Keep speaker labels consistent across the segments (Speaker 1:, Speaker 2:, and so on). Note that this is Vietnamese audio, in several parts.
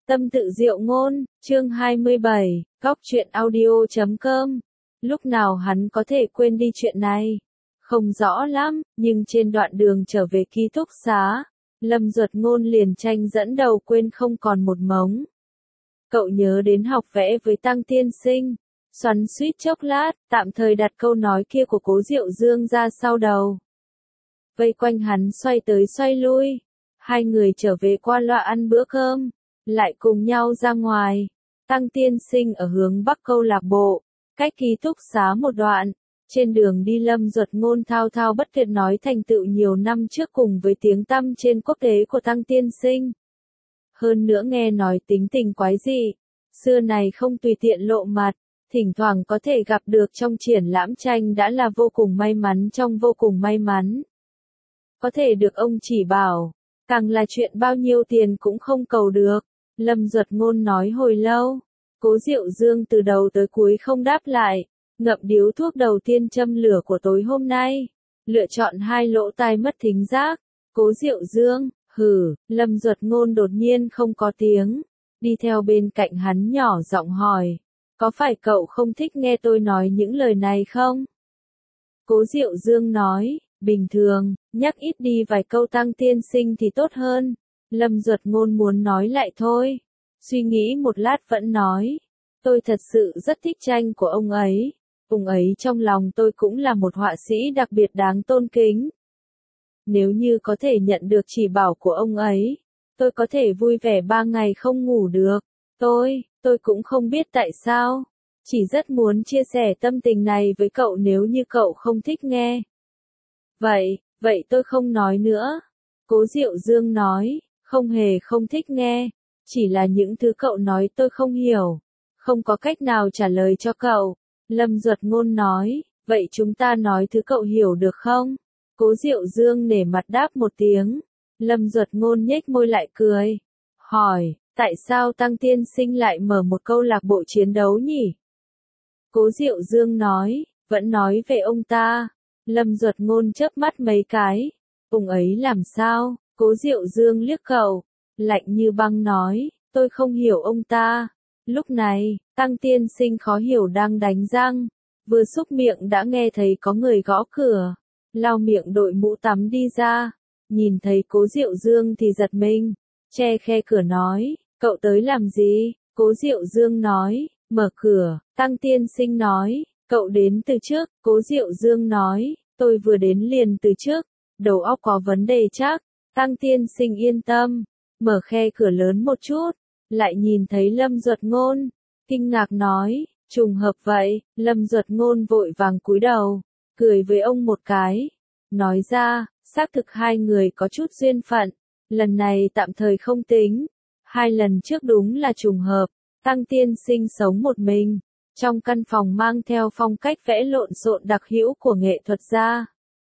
Speaker 1: Tâm tự diệu ngôn, chương 27, góc truyện audio.com. Lúc nào hắn có thể quên đi chuyện này? Không rõ lắm, nhưng trên đoạn đường trở về ký túc xá, Lâm Duật Ngôn liền tranh dẫn đầu quên không còn một mống. Cậu nhớ đến học vẽ với Tăng Tiên Sinh, xoắn xuýt chốc lát, tạm thời đặt câu nói kia của Cố Diệu Dương ra sau đầu. Vây quanh hắn xoay tới xoay lui, hai người trở về qua loa ăn bữa cơm, lại cùng nhau ra ngoài. Tăng Tiên Sinh ở hướng bắc câu lạc bộ, cách ký túc xá một đoạn. Trên đường đi Lâm Duật Ngôn thao thao bất tuyệt nói thành tựu nhiều năm trước cùng với tiếng tăm trên quốc tế của Tăng Tiên Sinh. Hơn nữa nghe nói tính tình quái dị, xưa này không tùy tiện lộ mặt, thỉnh thoảng có thể gặp được trong triển lãm tranh đã là vô cùng may mắn trong vô cùng may mắn. Có thể được ông chỉ bảo, càng là chuyện bao nhiêu tiền cũng không cầu được. Lâm Duật Ngôn nói hồi lâu, Cố Diệu Dương từ đầu tới cuối không đáp lại, ngậm điếu thuốc đầu tiên châm lửa của tối hôm nay, lựa chọn hai lỗ tai mất thính giác. Cố Diệu Dương, hử, Lâm Duật Ngôn đột nhiên không có tiếng, đi theo bên cạnh hắn nhỏ giọng hỏi, có phải cậu không thích nghe tôi nói những lời này không? Cố Diệu Dương nói, bình thường, nhắc ít đi vài câu Tăng Tiên Sinh thì tốt hơn. Lâm Duật Ngôn muốn nói lại thôi, suy nghĩ một lát vẫn nói, tôi thật sự rất thích tranh của ông ấy trong lòng tôi cũng là một họa sĩ đặc biệt đáng tôn kính. Nếu như có thể nhận được chỉ bảo của ông ấy, tôi có thể vui vẻ 3 ngày không ngủ được. Tôi cũng không biết tại sao, chỉ rất muốn chia sẻ tâm tình này với cậu nếu như cậu không thích nghe. Vậy tôi không nói nữa. Cố Diệu Dương nói, không hề không thích nghe, chỉ là những thứ cậu nói tôi không hiểu, không có cách nào trả lời cho cậu. Lâm Duật Ngôn nói, vậy chúng ta nói thứ cậu hiểu được không? Cố Diệu Dương nể mặt đáp một tiếng. Lâm Duật Ngôn nhếch môi lại cười, hỏi, tại sao Tăng Tiên Sinh lại mở một câu lạc bộ chiến đấu nhỉ? Cố Diệu Dương nói, vẫn nói về ông ta. Lâm Duật Ngôn chớp mắt mấy cái, ông ấy làm sao? Cố Diệu Dương liếc cậu, lạnh như băng nói, tôi không hiểu ông ta. Lúc này, Tăng Tiên Sinh khó hiểu đang đánh răng, vừa xúc miệng đã nghe thấy có người gõ cửa, lau miệng đội mũ tắm đi ra, nhìn thấy Cố Diệu Dương thì giật mình, che khe cửa nói, cậu tới làm gì? Cố Diệu Dương nói, mở cửa. Tăng Tiên Sinh nói, cậu đến từ trước. Cố Diệu Dương nói, tôi vừa đến liền từ trước, đầu óc có vấn đề chắc. Tăng Tiên Sinh yên tâm, mở khe cửa lớn một chút, lại nhìn thấy Lâm Duật Ngôn, kinh ngạc nói, trùng hợp vậy. Lâm Duật Ngôn vội vàng cúi đầu, cười với ông một cái, nói ra, xác thực hai người có chút duyên phận, lần này tạm thời không tính, 2 lần trước đúng là trùng hợp. Tăng Tiên Sinh sống một mình, trong căn phòng mang theo phong cách vẽ lộn xộn đặc hữu của nghệ thuật gia.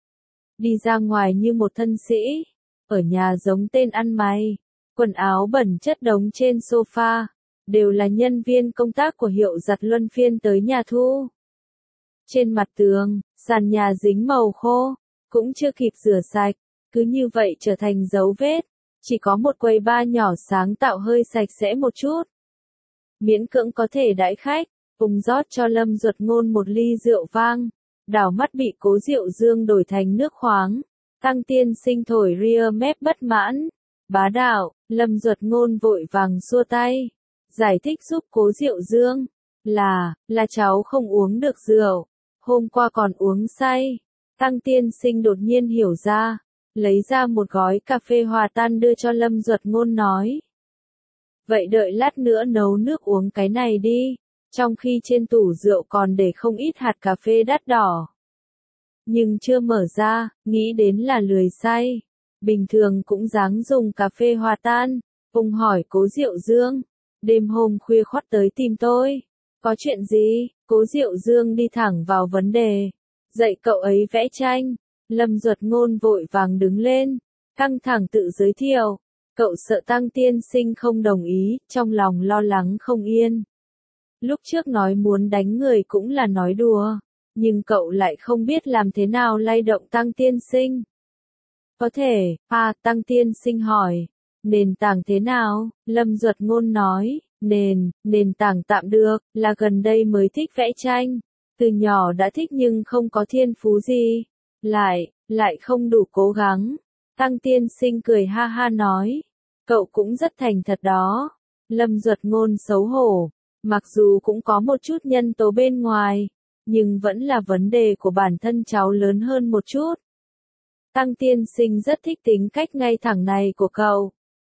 Speaker 1: Đi ra ngoài như một thân sĩ, ở nhà giống tên ăn mày, quần áo bẩn chất đống trên sofa, đều là nhân viên công tác của hiệu giặt luân phiên tới nhà thu. Trên mặt tường, sàn nhà dính màu khô, cũng chưa kịp rửa sạch, cứ như vậy trở thành dấu vết, chỉ có một quầy bar nhỏ sáng tạo hơi sạch sẽ một chút. Miễn cưỡng có thể đãi khách, cùng rót cho Lâm Duật Ngôn một ly rượu vang, đảo mắt bị Cố Diệu Dương đổi thành nước khoáng. Tăng Tiên Sinh thổi ria mép bất mãn, bá đạo. Lâm Duật Ngôn vội vàng xua tay, giải thích giúp Cố Diệu Dương, là cháu không uống được rượu, hôm qua còn uống say. Tăng Tiên Sinh đột nhiên hiểu ra, lấy ra một gói cà phê hòa tan đưa cho Lâm Duật Ngôn nói, vậy đợi lát nữa nấu nước uống cái này đi, trong khi trên tủ rượu còn để không ít hạt cà phê đắt đỏ. Nhưng chưa mở ra, nghĩ đến là lười say, bình thường cũng dáng dùng cà phê hòa tan. Ông hỏi Cố Diệu Dương, đêm hôm khuya khoắt tới tìm tôi, có chuyện gì? Cố Diệu Dương đi thẳng vào vấn đề, dạy cậu ấy vẽ tranh. Lâm Duật Ngôn vội vàng đứng lên, căng thẳng tự giới thiệu, cậu sợ Tăng Tiên Sinh không đồng ý, trong lòng lo lắng không yên. Lúc trước nói muốn đánh người cũng là nói đùa, nhưng cậu lại không biết làm thế nào lay động Tăng Tiên Sinh. Có thể, Tăng Tiên Sinh hỏi, Nền tảng thế nào? Lâm Duật Ngôn nói, nền tảng tạm được, là gần đây mới thích vẽ tranh. Từ nhỏ đã thích nhưng không có thiên phú gì. Lại không đủ cố gắng. Tăng tiên sinh cười ha ha nói, cậu cũng rất thành thật đó. Lâm Duật Ngôn xấu hổ, mặc dù cũng có một chút nhân tố bên ngoài, nhưng vẫn là vấn đề của bản thân cháu lớn hơn một chút. Tăng tiên sinh rất thích tính cách ngay thẳng này của cậu.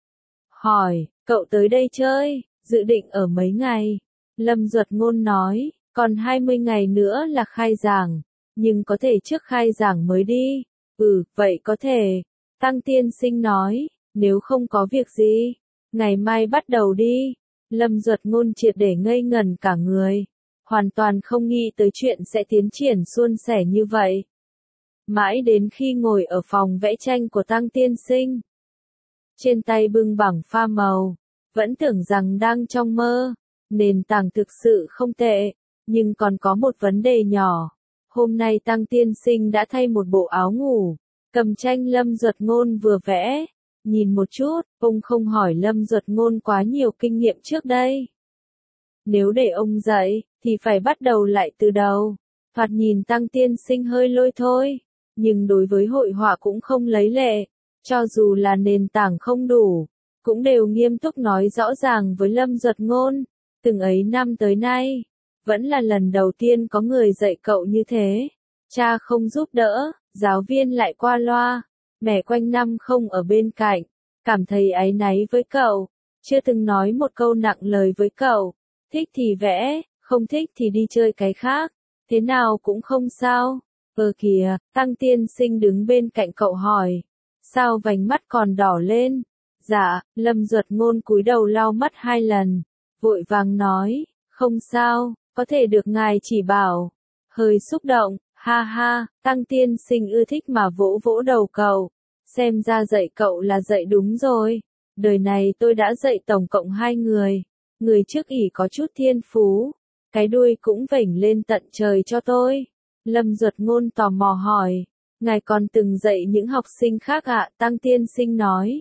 Speaker 1: Hỏi, cậu tới đây chơi, dự định ở mấy ngày? Lâm Duật Ngôn nói, còn 20 ngày nữa là khai giảng, nhưng có thể trước khai giảng mới đi. Vậy có thể. Tăng tiên sinh nói, nếu không có việc gì, ngày mai bắt đầu đi. Lâm Duật Ngôn triệt để ngây ngẩn cả người, hoàn toàn không nghĩ tới chuyện sẽ tiến triển suôn sẻ như vậy. Mãi đến khi ngồi ở phòng vẽ tranh của Tăng tiên sinh, trên tay bưng bảng pha màu, vẫn tưởng rằng đang trong mơ. Nền tảng thực sự không tệ, nhưng còn có một vấn đề nhỏ. Hôm nay Tăng tiên sinh đã thay một bộ áo ngủ, cầm tranh Lâm Duật Ngôn vừa vẽ, nhìn một chút, ông không hỏi Lâm Duật Ngôn quá nhiều kinh nghiệm trước đây. Nếu để ông dạy, thì phải bắt đầu lại từ đầu. Thoạt nhìn Tăng tiên sinh hơi lôi thôi, nhưng đối với hội họa cũng không lấy lệ. Cho dù là nền tảng không đủ, cũng đều nghiêm túc nói rõ ràng với Lâm Duật Ngôn. Từng ấy năm tới nay, vẫn là lần đầu tiên có người dạy cậu như thế. Cha không giúp đỡ, giáo viên lại qua loa, mẹ quanh năm không ở bên cạnh, cảm thấy áy náy với cậu, chưa từng nói một câu nặng lời với cậu. Thích thì vẽ, không thích thì đi chơi cái khác, thế nào cũng không sao. Kìa, Tăng tiên sinh đứng bên cạnh cậu hỏi, sao vành mắt còn đỏ lên? Dạ, Lâm Duật Ngôn cúi đầu lau mắt 2 lần, vội vàng nói, không sao, có thể được ngài chỉ bảo. Hơi xúc động, ha ha, Tăng tiên sinh ưa thích mà vỗ vỗ đầu cậu. Xem ra dạy cậu là dạy đúng rồi. Đời này tôi đã dạy tổng cộng 2 người. Người trước ỷ có chút thiên phú, cái đuôi cũng vểnh lên tận trời cho tôi. Lâm Duật Ngôn tò mò hỏi, ngài còn từng dạy những học sinh khác ạ? Tăng tiên sinh nói.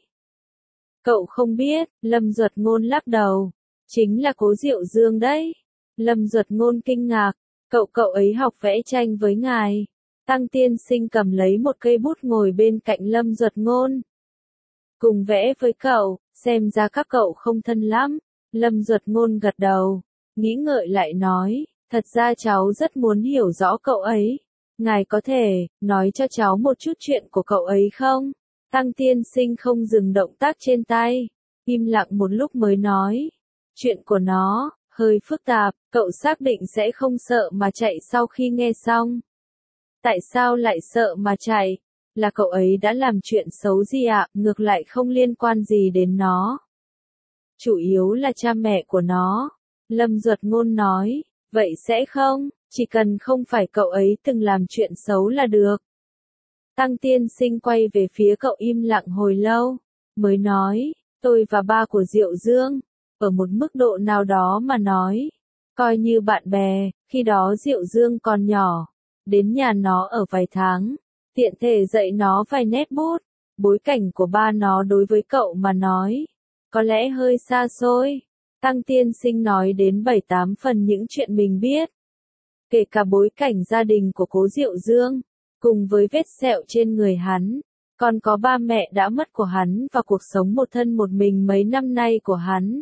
Speaker 1: Cậu không biết, Lâm Duật Ngôn lắc đầu. Chính là Cố Diệu Dương đấy. Lâm Duật Ngôn kinh ngạc, cậu ấy học vẽ tranh với ngài. Tăng tiên sinh cầm lấy một cây bút ngồi bên cạnh Lâm Duật Ngôn. Cùng vẽ với cậu, xem ra các cậu không thân lắm. Lâm Duật Ngôn gật đầu, nghĩ ngợi lại nói, thật ra cháu rất muốn hiểu rõ cậu ấy. Ngài có thể nói cho cháu một chút chuyện của cậu ấy không? Tăng tiên sinh không dừng động tác trên tay, im lặng một lúc mới nói. Chuyện của nó hơi phức tạp, cậu xác định sẽ không sợ mà chạy sau khi nghe xong. Tại sao lại sợ mà chạy? Là cậu ấy đã làm chuyện xấu gì ạ? Ngược lại không liên quan gì đến nó. Chủ yếu là cha mẹ của nó. Lâm Duật Ngôn nói, vậy sẽ không, chỉ cần không phải cậu ấy từng làm chuyện xấu là được. Tăng tiên sinh quay về phía cậu im lặng hồi lâu, mới nói, tôi và ba của Diệu Dương, ở một mức độ nào đó mà nói, coi như bạn bè. Khi đó Diệu Dương còn nhỏ, đến nhà nó ở vài tháng, tiện thể dạy nó vài nét bút. Bối cảnh của ba nó đối với cậu mà nói, có lẽ hơi xa xôi. Tăng tiên sinh nói đến 7-8 phần những chuyện mình biết, kể cả bối cảnh gia đình của Cố Diệu Dương, cùng với vết sẹo trên người hắn, còn có ba mẹ đã mất của hắn và cuộc sống một thân một mình mấy năm nay của hắn.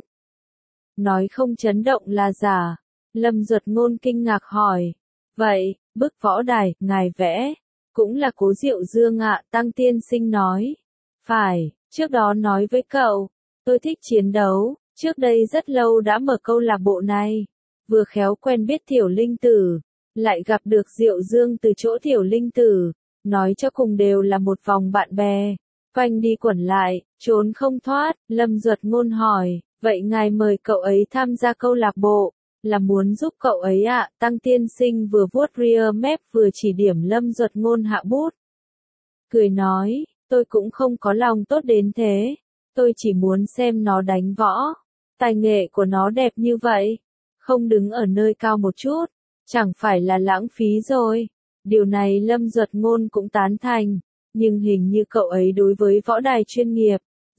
Speaker 1: Nói không chấn động là giả. Lâm Duật Ngôn kinh ngạc hỏi, vậy, bức võ đài, ngài vẽ, cũng là Cố Diệu Dương ạ? Tăng tiên sinh nói, phải, trước đó nói với cậu, tôi thích chiến đấu, trước đây rất lâu đã mở câu lạc bộ này, vừa khéo quen biết Tiểu Linh Tử, lại gặp được Diệu Dương từ chỗ Tiểu Linh Tử, nói cho cùng đều là một vòng bạn bè, quanh đi quẩn lại, trốn không thoát. Lâm Duật Ngôn hỏi, vậy ngài mời cậu ấy tham gia câu lạc bộ, là muốn giúp cậu ấy ạ? Tăng tiên sinh vừa vuốt rear mép vừa chỉ điểm Lâm Duật Ngôn hạ bút. Cười nói, tôi cũng không có lòng tốt đến thế, tôi chỉ muốn xem nó đánh võ. Tài nghệ của nó đẹp như vậy, không đứng ở nơi cao một chút, chẳng phải là lãng phí rồi. Điều này Lâm Duật Ngôn cũng tán thành, nhưng hình như cậu ấy đối với võ đài chuyên nghiệp,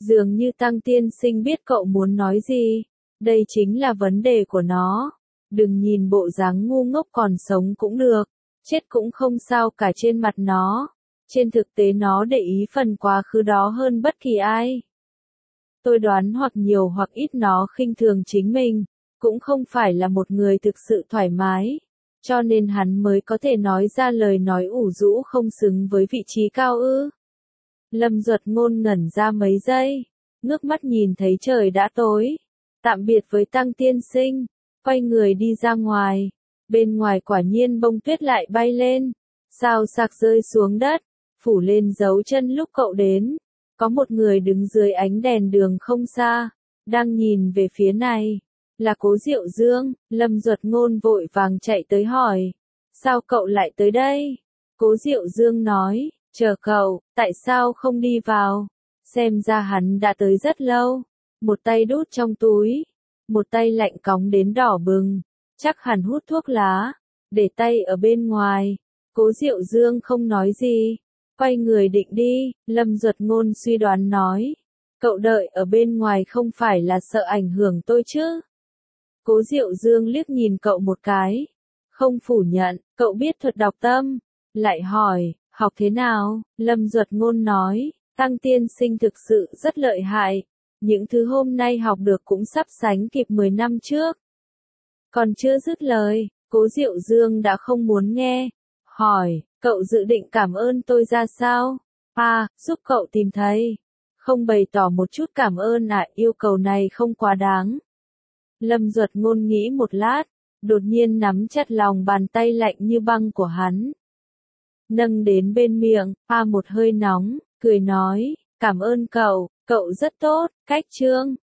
Speaker 1: Dường như Tăng tiên sinh biết cậu muốn nói gì. Đây chính là vấn đề của nó. Đừng nhìn bộ dáng ngu ngốc còn sống cũng được. Chết cũng không sao cả trên mặt nó. Trên thực tế nó để ý phần quá khứ đó hơn bất kỳ ai. Tôi đoán hoặc nhiều hoặc ít nó khinh thường chính mình. Cũng không phải là một người thực sự thoải mái. Cho nên hắn mới có thể nói ra lời nói ủ rũ không xứng với vị trí cao ư. Lâm Duật Ngôn ngẩn ra mấy giây. Ngước mắt nhìn thấy trời đã tối. Tạm biệt với Tăng tiên sinh. Quay người đi ra ngoài. Bên ngoài quả nhiên bông tuyết lại bay lên. Sao sạc rơi xuống đất. Phủ lên dấu chân lúc cậu đến. Có một người đứng dưới ánh đèn đường không xa. Đang nhìn về phía này. Là Cố Diệu Dương. Lâm Duật Ngôn vội vàng chạy tới hỏi. Sao cậu lại tới đây? Cố Diệu Dương nói. Chờ cậu, tại sao không đi vào? Xem ra hắn đã tới rất lâu. Một tay đút trong túi. Một tay lạnh cóng đến đỏ bừng. Chắc hẳn hút thuốc lá. Để tay ở bên ngoài. Cố Diệu Dương không nói gì. Quay người định đi. Lâm Duật Ngôn suy đoán nói. Cậu đợi ở bên ngoài không phải là sợ ảnh hưởng tôi chứ? Cố Diệu Dương liếc nhìn cậu một cái. Không phủ nhận, cậu biết thuật đọc tâm. Lại hỏi, học thế nào? Lâm Duật Ngôn nói, Tăng tiên sinh thực sự rất lợi hại. Những thứ hôm nay học được cũng sắp sánh kịp 10 năm trước. Còn chưa dứt lời, Cố Diệu Dương đã không muốn nghe. Hỏi, cậu dự định cảm ơn tôi ra sao? Giúp cậu tìm thấy. Không bày tỏ một chút cảm ơn yêu cầu này không quá đáng. Lâm Duật Ngôn nghĩ một lát, đột nhiên nắm chặt lòng bàn tay lạnh như băng của hắn. Nâng đến bên miệng, một hơi nóng, cười nói, cảm ơn cậu, cậu rất tốt, cách chương.